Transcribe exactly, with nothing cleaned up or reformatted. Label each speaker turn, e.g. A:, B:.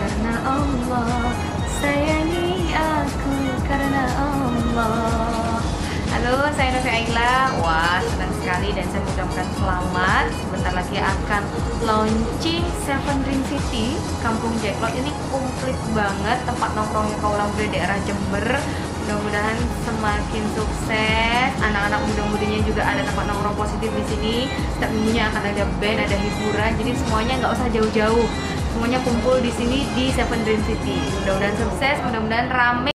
A: karena Allah, sayangi aku karena Allah. Halo, saya Novi Aila. Wah, senang sekali dan saya mengucapkan selamat. Sebentar lagi akan launching Seven Dream City Kampung Jacklot. Ini komplit banget tempat nongkrongnya kaula muda daerah Jember. Mudah-mudahan semakin sukses. Anak-anak muda-mudinya juga ada tempat nongkrong positif di sini. Setiap minggunya akan ada band, ada hiburan. Jadi semuanya nggak usah jauh-jauh. Semuanya kumpul di sini di Seven Dream City. Mudah-mudahan sukses, mudah-mudahan rame.